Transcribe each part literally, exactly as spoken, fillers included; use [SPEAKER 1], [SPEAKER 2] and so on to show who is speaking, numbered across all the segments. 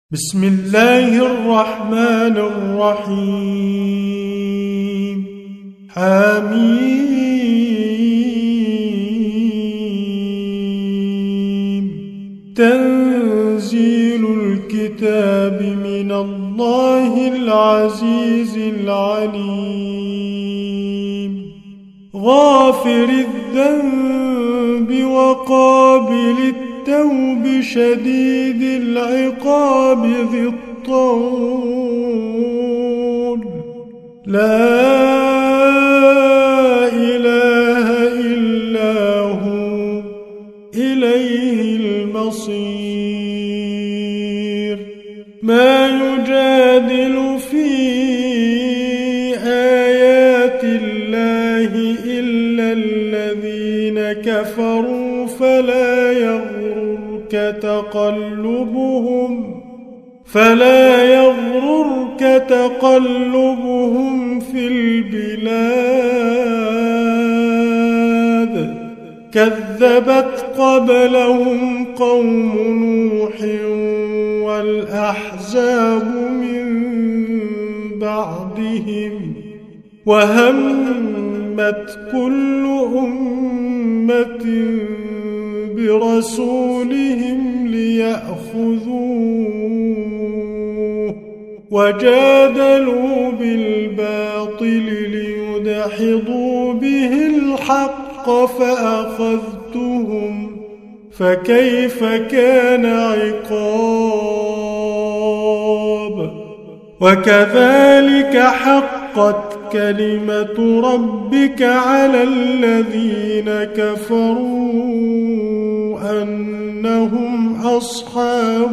[SPEAKER 1] بسم الله الرحمن الرحيم. حميم. تنزيل الكتاب من الله العزيز العليم. غافر الذنب وقابل التوب شديد العقاب ذي الطول. لا إله إلا هو إليه المصير. ما يجادل في آيات الله إلا الذين كفروا فلا يغررك تقلبهم فلا يغررك تقلبهم في البلاد. كذبت قبلهم قوم نوح والأحزاب من بعدهم وهمت كل أمة برسولهم ليأخذوه وجادلوا بالباطل ليدحضوا به الحق فأخذتهم فكيف كان عقاب. وكذلك حقت كلمة ربك على الذين كفروا أنهم أصحاب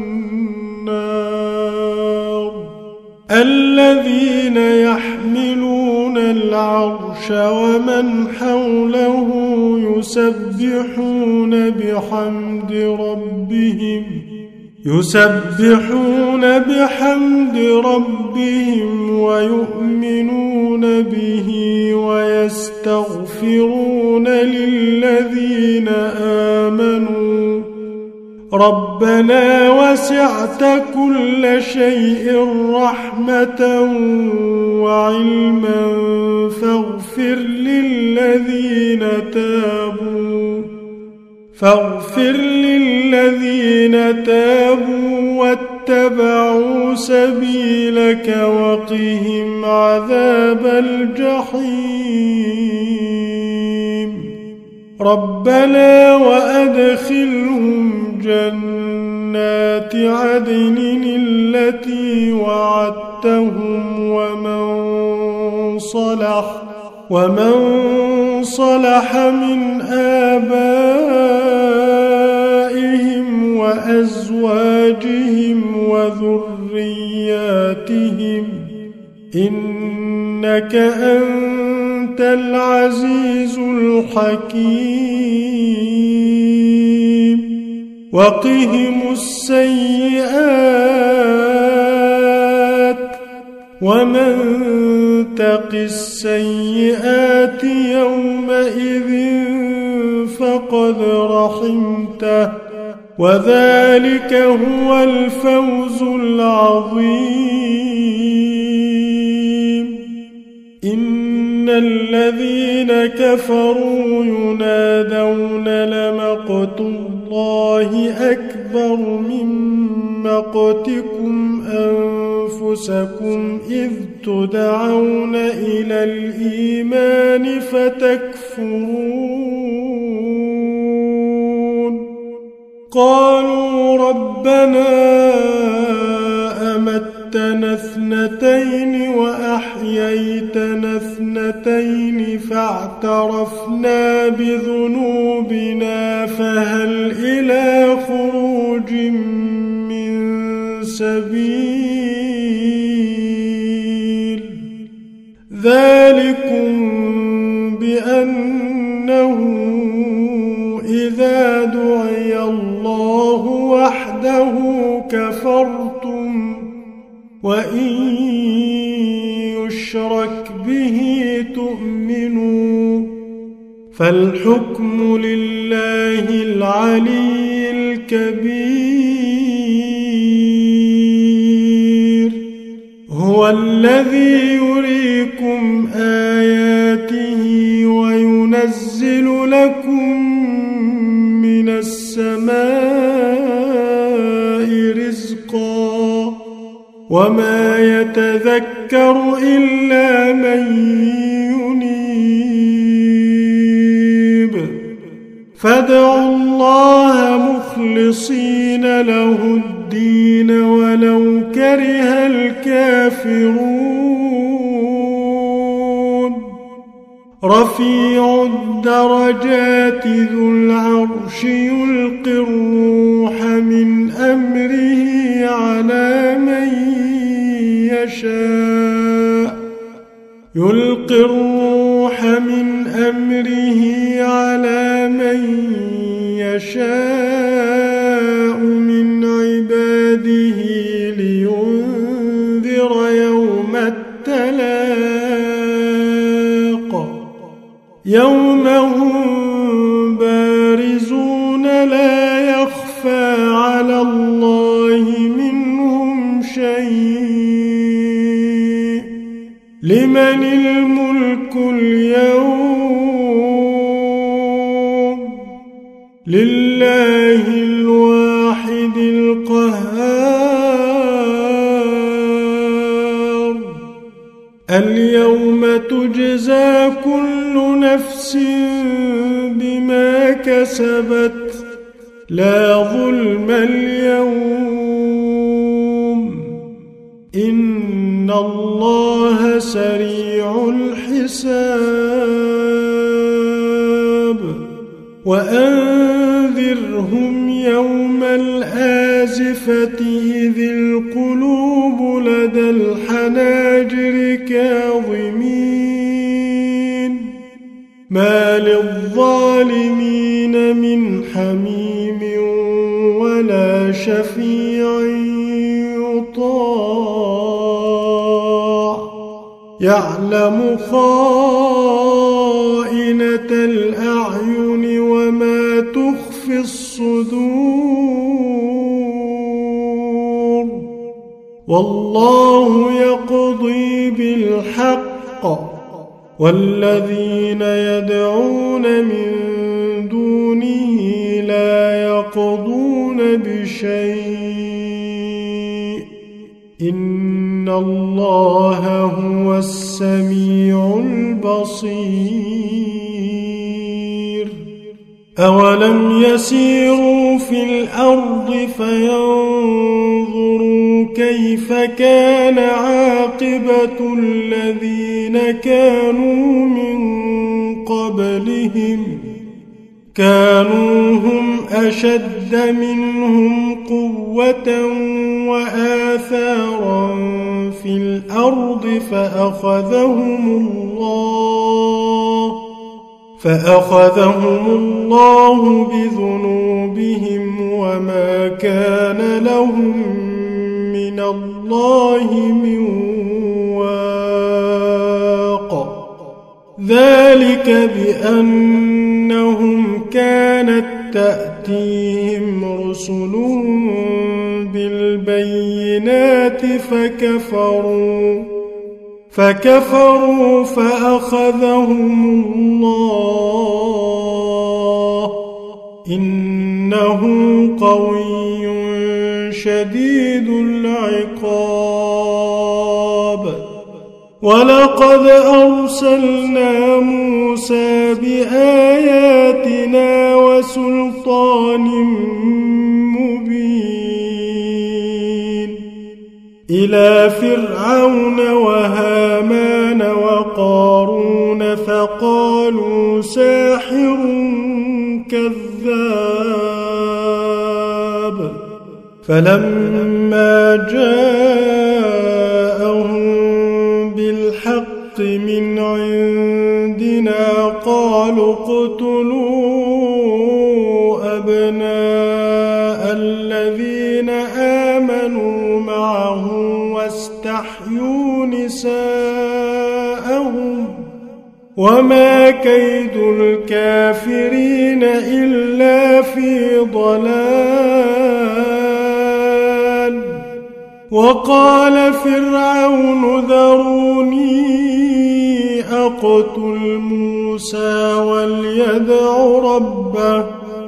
[SPEAKER 1] النار. الذين يحملون العرش ومن حوله يسبحون بحمد ربهم يسبحون بحمد ربهم ويؤمنون به ويستغفرون للذين آمنوا ربنا وسعت كل شيء رحمة وعلما فاغفر للذين تابوا فاغفر للذين تابوا واتبعوا سبيلك وقهم عذاب الجحيم. ربنا وأدخلهم جنات عدن التي وعدتهم ومن صلح ومن صلح من آبائهم وأزواجهم وذرياتهم إنك أنت العزيز الحكيم. وقهم السيئات ومن تق السيئات يومئذ فقد رحمته وذلك هو الفوز العظيم. إن الذين كفروا ينادون لمقت الله أكبر من مقتكم أنفسكم إذ تدعون إلى الإيمان فتكفرون. قالوا ربنا أمتنا اثنتين وأحييتنا اثنتين فاعترفنا بذنوبنا فهل إلى خروج من سبيل. ذلكم بأنه إذا دعي الله وحده كفرتم وإن يشرك به تؤمنوا فالحكم لله العلي الكبير. هو الذي يريكم آياته وينزل لكم من السماء رزقا وما يتذكر إلا من ينيب فادعوا الله مخلصين له الدين ولو كره الكافرون رفيع الدرجات ذو العرش يلقي الروح من أمره على من يشاء يلقي الروح من أمره على من يشاء من عباده لينذر يوم التلاق يوم هم بارزون لا يخفى على الله منهم شيء لمن الملك اليوم لله الواحد القهار اليوم تجزى كل نفس بما كسبت لا ظلم اليوم إن الله سريع الحساب وأنذرهم يوم الآزفة إذ القلوب لدى الحناجر كاظمين ما للظالمين من حميم ولا شفيع يطاع يعلم خائنة الأعين وما تخفي الصدور والله يقضي بالحق والذين يدعون من دونه لا يقضون بشيء إن الله هو السميع البصير أولم يسيروا في الأرض فينظروا كيف كان عاقبة الذين كانوا من قبلهم كانوا هم أشد منهم قوة وآثارا في الأرض فأخذهم الله فأخذهم الله بذنوبهم وما كان لهم من الله من واق ذلك بأنهم كانت تأتيهم رسلهم بالبينات فكفروا فكفروا فأخذهم الله إنه قوي شديد العقاب ولقد أرسلنا موسى بآياتنا وسلطان مبين إلى فرعون وهامان وقارون فقالوا ساحر كذاب فلما جاءهم بالحق من عندنا قالوا اقتلوا أبناء الذين آمنوا معه واستحيوا نساءهم وما كيد الكافرين إلا في ضلال وقال فرعون ذروني أقتل موسى وليدع ربه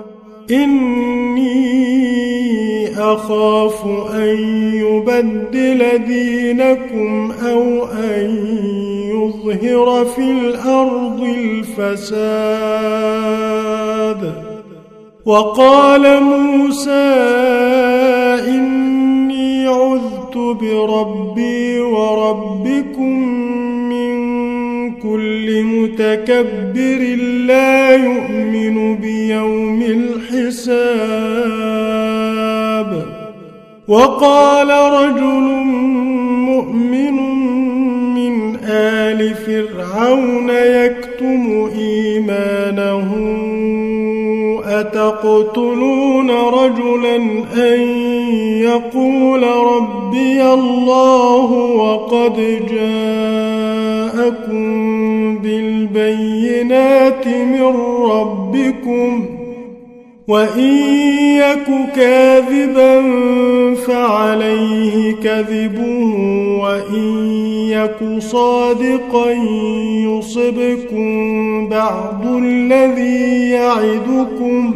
[SPEAKER 1] إني أخاف أن يبدل دينكم أو أن يظهر في الأرض الفساد. وقال موسى إني عذت بربي وربكم من كل متكبر لا يؤمن بيوم الحساب. وقال رجل مؤمن من آل فرعون يكتم إيمانه أتقتلون رجلا أن يقول ربي الله وقد جاءكم بالبينات من ربكم وإن يك كاذبا فعليه كذبه وإن يك صادقا يصبكم بعض الذي يعدكم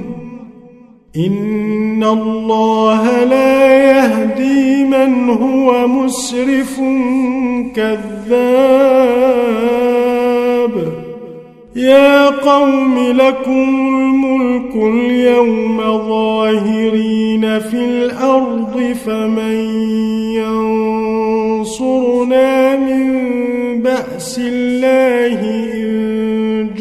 [SPEAKER 1] إن الله لا يهدي من هو مسرف كذاب. يا قوم لكم الملك اليوم ظاهرين في الأرض فمن ينصرنا من بأس الله إن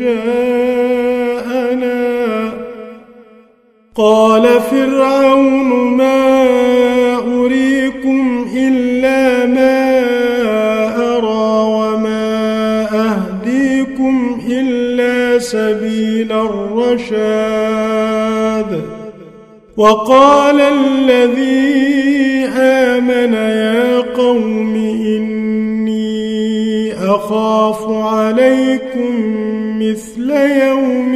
[SPEAKER 1] جاءنا. قال فرعون ما أريكم إلا ما أرى وما أهديكم إلا سبيل الرشاد. وقال الذي آمن يا قوم إني أخاف عليكم مثل يوم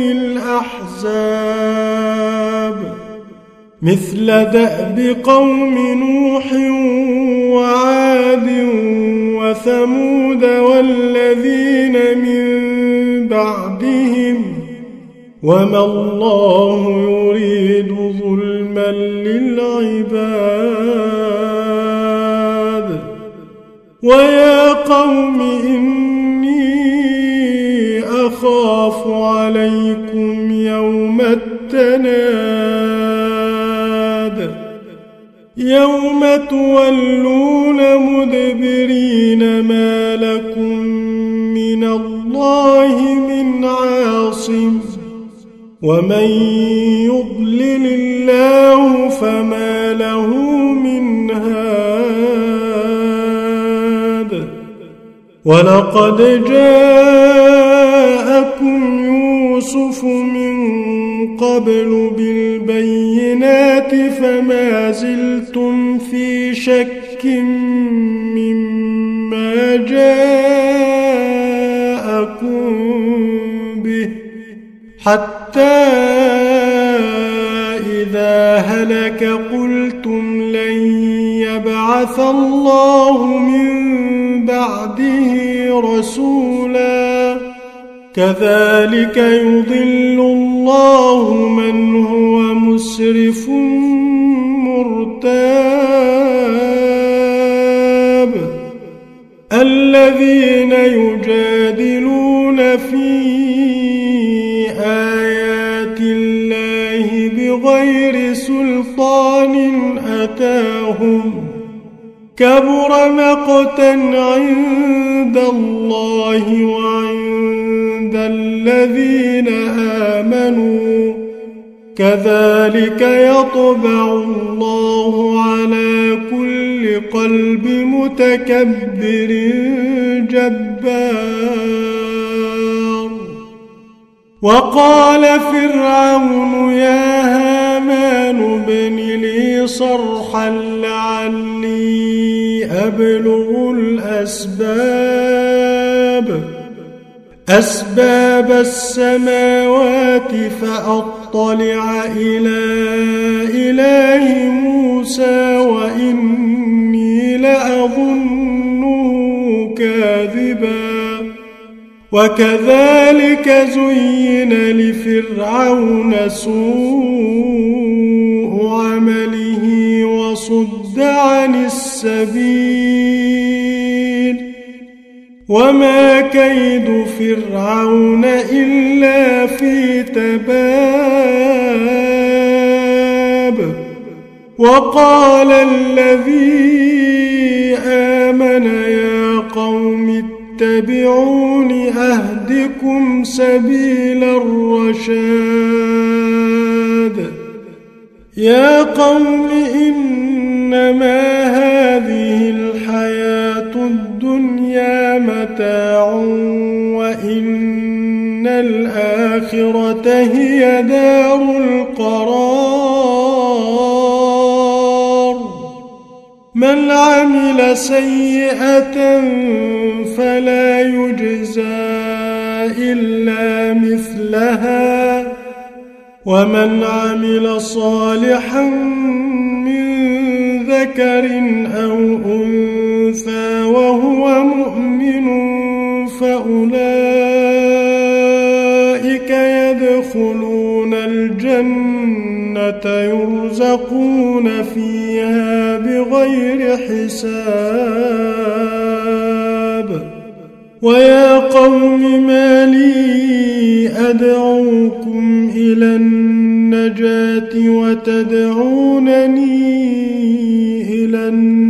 [SPEAKER 1] الأحزاب مثل دأب قوم نوح وعاد وثمود والذين من بعدهم وما الله يريد ظلما للعباد. ويا قوم إني أخاف عليكم يوم التناد يوم تولون مدبرين ما لكم من الله من عاصم ومن يضلل الله فما له من هاد. ولقد جاءكم يوسف من قبل بالبينات فما زلتم في شك مما جاءكم به حتى إذا هلك قلتم لن يبعث الله من بعده رسولا كذلك يضل الله من هو مسرف مرتاب. الذين يجادلون في آيات الله بغير سلطان أتاهم كبر مقتا عند الله وعند الذين آمنوا كذلك يطبع الله على كل قلب متكبر جبار. وقال فرعون يا هامان ابن لي صرحا لعلي أبلغ الأسباب أسباب السماوات فأطلع إلى إله موسى وإني وكذلك زين لفرعون سوء عمله وصد عن السبيل وما كيد فرعون إلا في تباب وقال الذي آمن يا قوم اتبعون أهدكم سبيل الرشاد يا قوم إنما هذه الحياة الدنيا متاع وإن الآخرة هي دار القرار من عمل سيئة فلا يجزى إلا مثلها ومن عمل صالحا من ذكر أو أنثى وهو مؤمن فأولئك يدخلون الجنة يرزقون فيها بغير حساب ويا قوم ما لي أدعوكم إلى النجاة وتدعونني إلى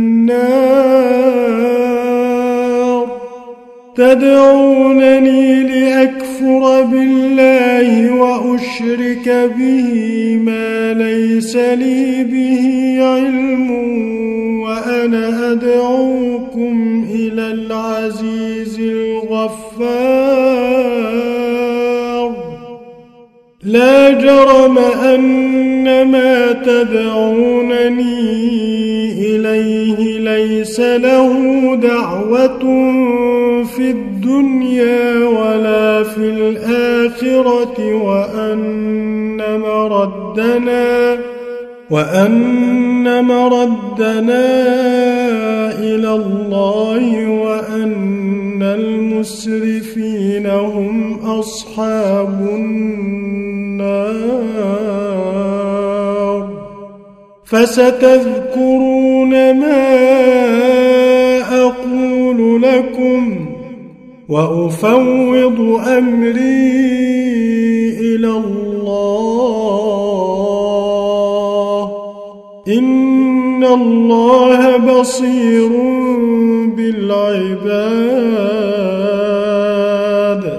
[SPEAKER 1] النار تدعونني لأكفر بالله وأشرك به ما ليس لي به علم وأنا أدعوكم إلى العزيز الغفار لا جرم أن ما تدعونني إليه ليس له دعوة في الدنيا ولا في الآخرة وأن مردنا وأن مردنا إلى الله وأن المسرفين هم أصحاب النار فستذكرون ما أقول لكم وأفوض أمري إلى الله إن الله بصير بالعباد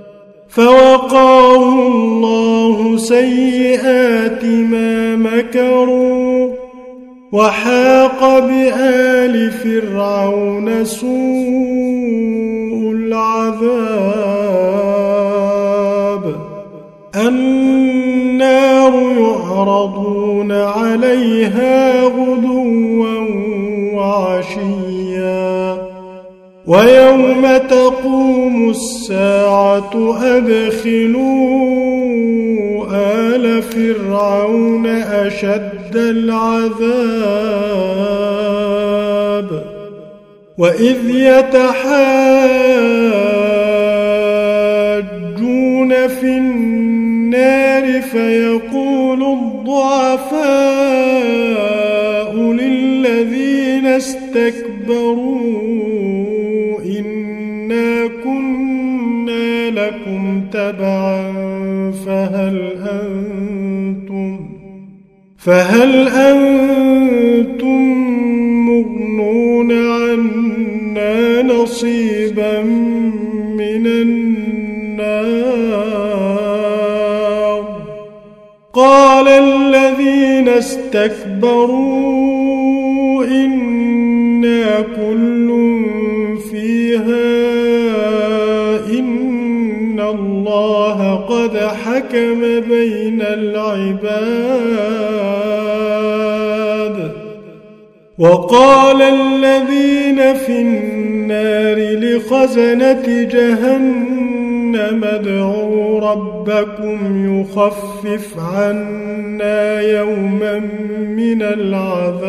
[SPEAKER 1] فوقاه الله سيئات ما مكروا وحاق بآل فرعون سوء العذاب النار يعرضون عليها غدوا وعشيا ويوم تقوم الساعة أدخلوا آل فرعون أشد العذاب وإذ يتحاجون في النار فيقول الضعفاء للذين استكبروا إنا كنا لكم تبعا فهل أنتم فهل أنتم مغنون عنا نصيبا من النار قال الذين استكبروا إنا كل فيها إن الله قد حكم بين العباد وقال الذين في النار لخزنة جهنم ادعوا ربكم يخفف عنا يوما من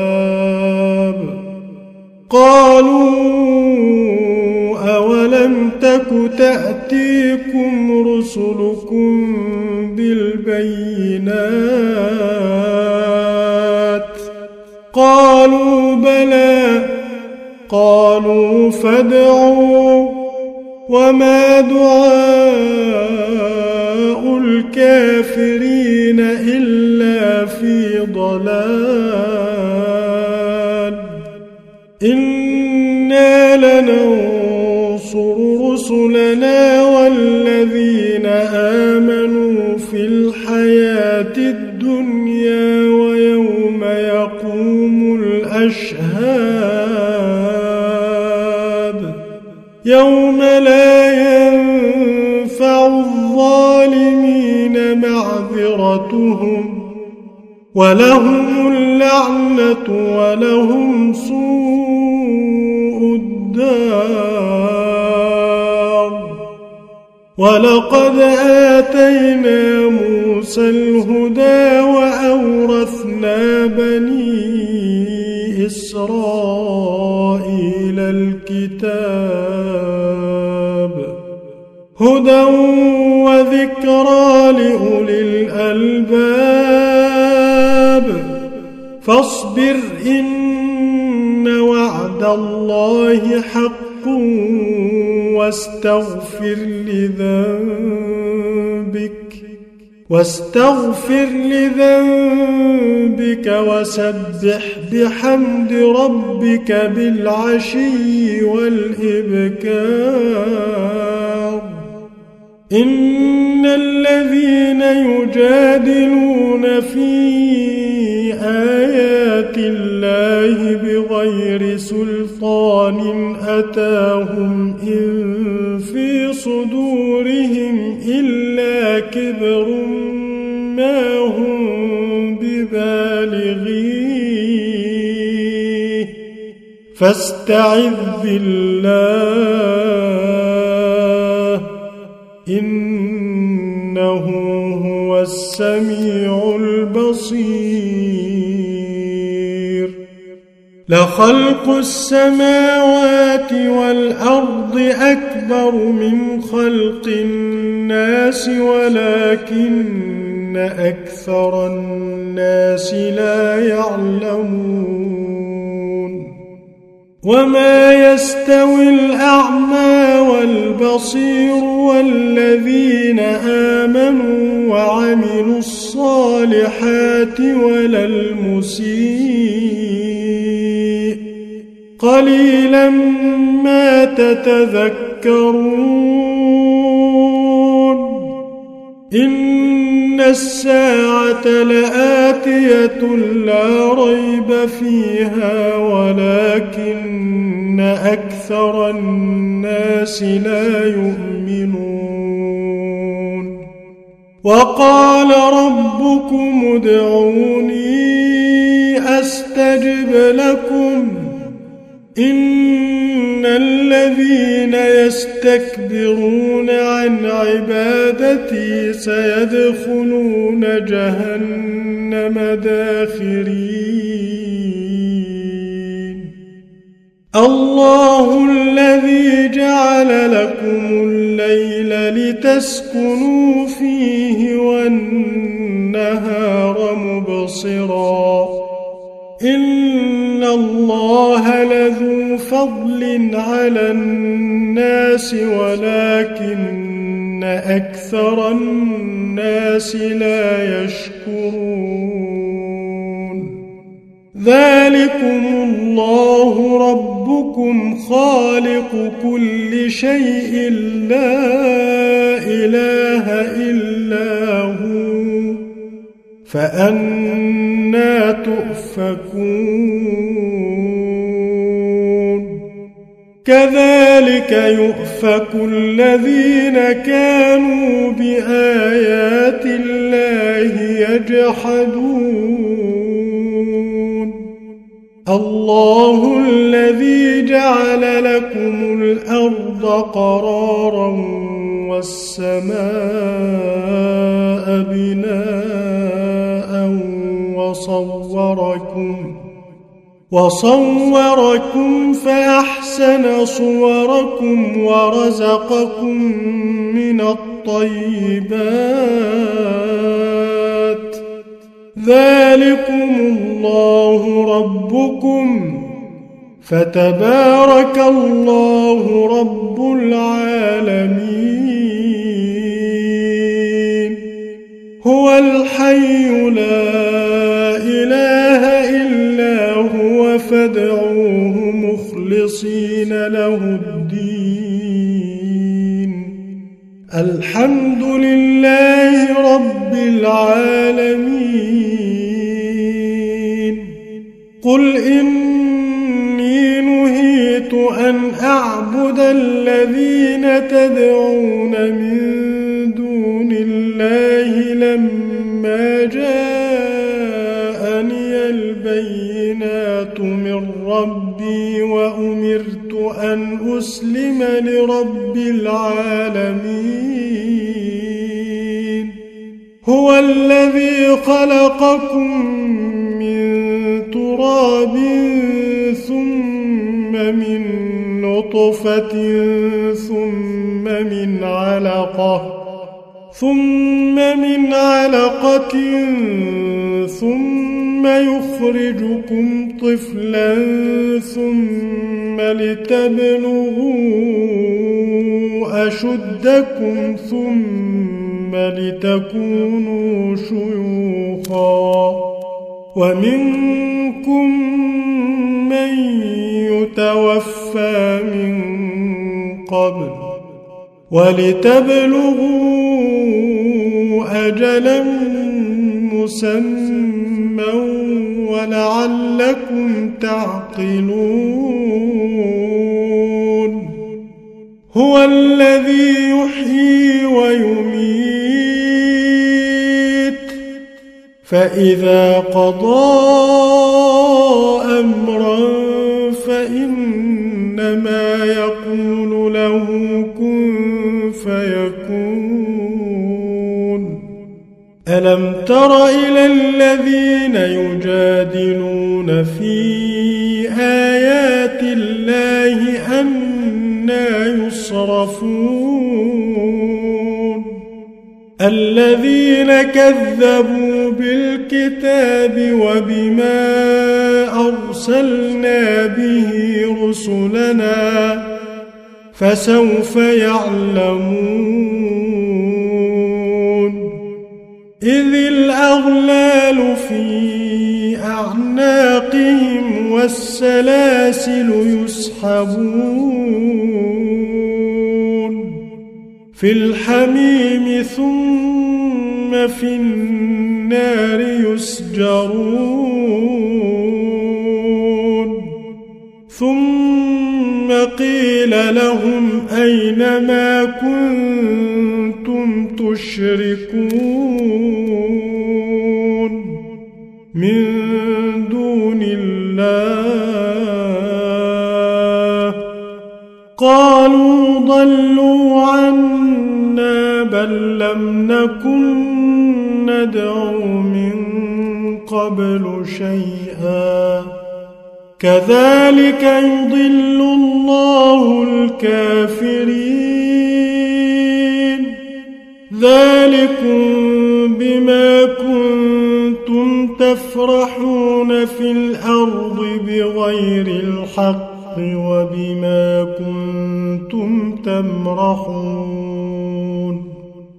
[SPEAKER 1] العذاب قالوا أولم تك تأتيكم رسلكم بالبينات قالوا بلى قالوا فادعوا وما دعاء الكافرين إلا في ضلال إنا لننصر رسلنا والذين آمنوا في الحياة الدنيا ويوم يقوم الأشهاد يوم لا ينفع الظالمين معذرتهم ولهم اللعنة ولهم سوء الدار ولقد آتينا موسى الهدى وأورثنا بني إسرائيل الكتاب هدى وذكرى لأولي الألباب فاصبر إن وعد الله حق واستغفر لذنبك واستغفر لذنبك وسبح بحمد ربك بالعشي والإبكار إن الذين يجادلون في آيات الله بغير سلطان أتاهم إن في صدورهم إلا كبر ما هم ببالغيه فاستعذ بالله إنه هو السميع البصير لخلق السماوات والأرض أكبر من خلق الناس ولكن أكثر الناس لا يعلمون وما يستوي الأعمى والبصير والذين آمنوا وعملوا الصالحات ولا المسيء قليلا ما تتذكرون إن الساعة لآتية لا ريب فيها ولكن أكثر الناس لا يؤمنون وقال ربكم ادعوني أستجب لكم إن الذين يستكبرون عن عبادتي سيدخلون جهنم داخرين الله الذي جعل لكم الليل لتسكنوا فيه والنهار مبصرا إن الله لذو فضل على الناس ولكن أكثر الناس لا يشكرون ذلكم الله ربكم خالق كل شيء لا إله إلا هو فأنى تؤفكون كذلك يؤفك الذين كانوا بآيات الله يجحدون الله الذي جعل لكم الأرض قرارا والسماء بناء وصوركم وصوركم فأحسن صوركم ورزقكم من الطيبات ذلكم الله ربكم فتبارك الله رب العالمين هو الحي لا إله إلا هو فادعوه مخلصين له الدين الحمد لله رب العالمين قل إني نهيت أن أعبد الذين تدعون من دون الله لما جاءني البينات من ربي وأمرت أن أسلم لرب العالمين هو الذي خلقكم من تراب ثم من نطفة ثم من علقة ثم من علقة ثم يخرجكم طفلا ثم لتبلغوا أشدكم ثم لتكونوا شيوخا ومنكم من يتوفى من قبل ولتبلغوا أجلا مسمى ولعلكم تعقلون هو الذي يحيي ويميت فإذا قضى أمرا فإنما يقول له كن فيكون ألم تر إلى الذين يجادلون في آيات الله أنى يصرفون الذين كذبوا بالكتاب وبما أرسلنا به رسلنا فسوف يعلمون إذ الأغلال في أعناقهم والسلاسل يسحبون في الحميم ثم في النار يسجرون ثم قيل لهم أين ما كنتم تشركون من دون الله قالوا ضلوا عنا بل لم نكن ندعو من قبل شيئا كذلك يضل الله الكافرين ذلكم بما كنتم تفرحون في الأرض بغير الحق وبما كنتم تمرحون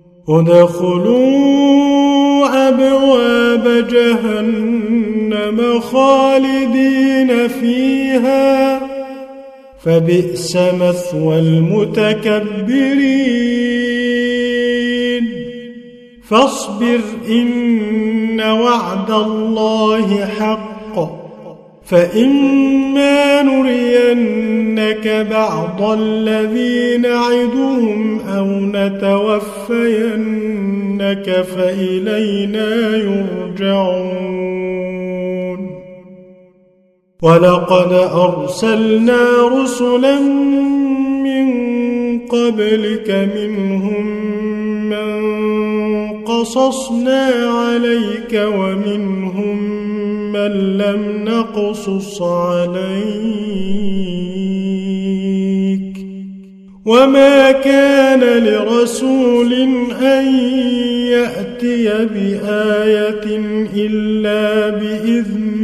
[SPEAKER 1] ادخلوا أبواب جهنم خالدين فيها فبئس مثوى المتكبرين فاصبر إن وعد الله حق فإما نرينك بعض الذي نعدهم أو نتوفينك فإلينا يرجعون ولقد أرسلنا رسلا من قبلك منهم من قصصنا عليك ومنهم ممن لم نقصص عليك وما كان لرسول أن يأتي بآية إلا بإذن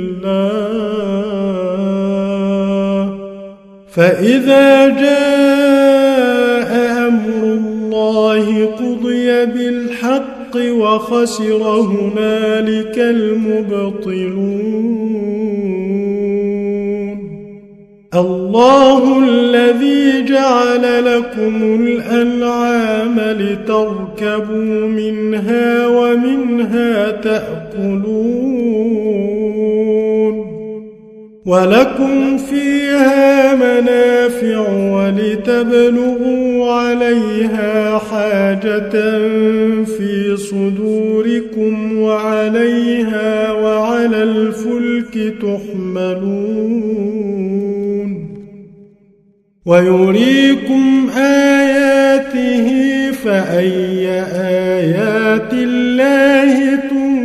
[SPEAKER 1] الله فإذا جاء أمر الله قضي بالحق وخسر هنالك المبطلون الله الذي جعل لكم الأنعام لتركبوا منها ومنها تأكلون ولكم فيها منافع ولتبلغوا عليها حاجة في صدوركم وعليها وعلى الفلك تحملون ويريكم آياته فأي آيات الله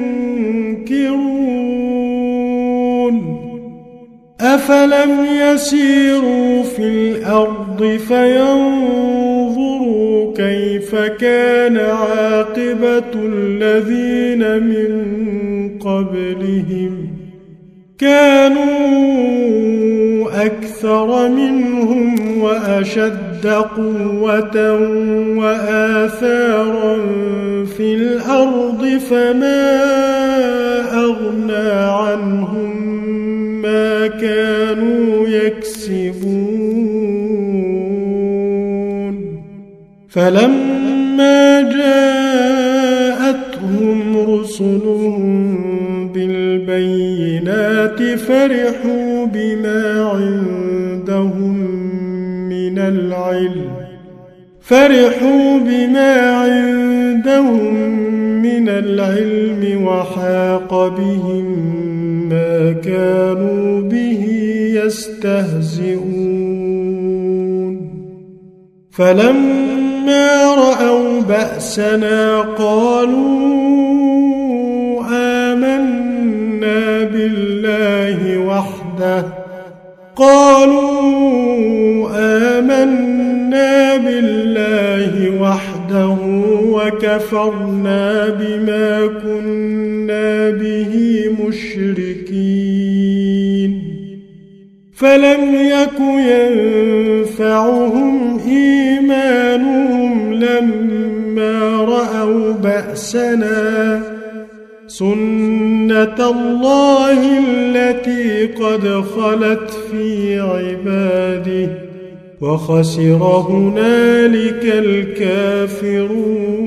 [SPEAKER 1] تنكرون أفلم يسيروا في الأرض فينظروا كيف كان عاقبة الذين من قبلهم كانوا أكثر منهم وأشد قوة وآثارا في الأرض فما أغنى عنهم ما كانوا يكسبون فلما جاءتهم رسلهم بالبينات فرحوا بما عندهم من العلم فرحوا بما عندهم من العلم وحاق بهم ما كانوا به يستهزئون فلما رأوا بأسنا قالوا آمنا بالله وحده قالوا آمنا بالله وحده وكفرنا بما كنا به مشركين فلم يك ينفعهم إيمانهم لما رأوا بأسنا سنة الله التي قد خلت في عباده وخسر هنالك الكافرون